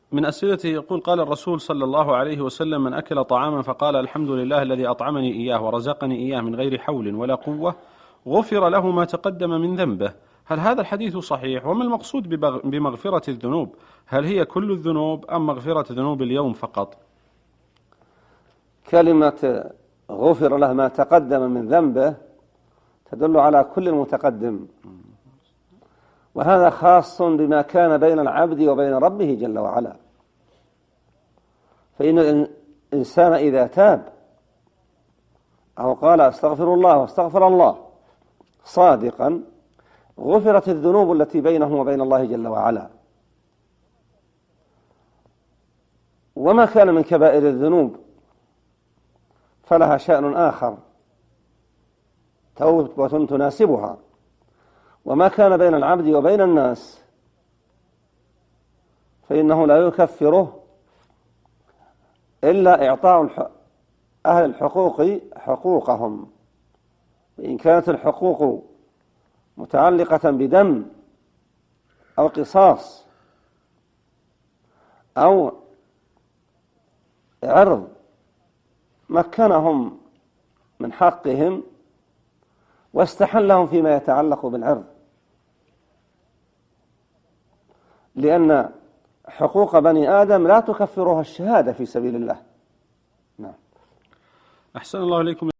من أسئلته يقول: قال الرسول صلى الله عليه وسلم: من أكل طعاما فقال الحمد لله الذي أطعمني إياه ورزقني إياه من غير حول ولا قوة غفر له ما تقدم من ذنبه. هل هذا الحديث صحيح؟ وما المقصود بمغفرة الذنوب؟ هل هي كل الذنوب أم مغفرة ذنوب اليوم فقط؟ كلمة غفر له ما تقدم من ذنبه تدل على كل المتقدم، وهذا خاص بما كان بين العبد وبين ربه جل وعلا. فإن الإنسان إذا تاب أو قال أستغفر الله واستغفر الله صادقا غفرت الذنوب التي بينه وبين الله جل وعلا. وما كان من كبائر الذنوب فلها شأن آخر، توبة تناسبها. وما كان بين العبد وبين الناس فإنه لا يكفره إلا إعطاء أهل الحقوق حقوقهم، وإن كانت الحقوق متعلقة بدم أو قصاص أو عرض مكنهم من حقهم واستحلهم فيما يتعلق بالعرض، لأن حقوق بني آدم لا تكفرها الشهادة في سبيل الله. نعم. أحسن الله إليكم.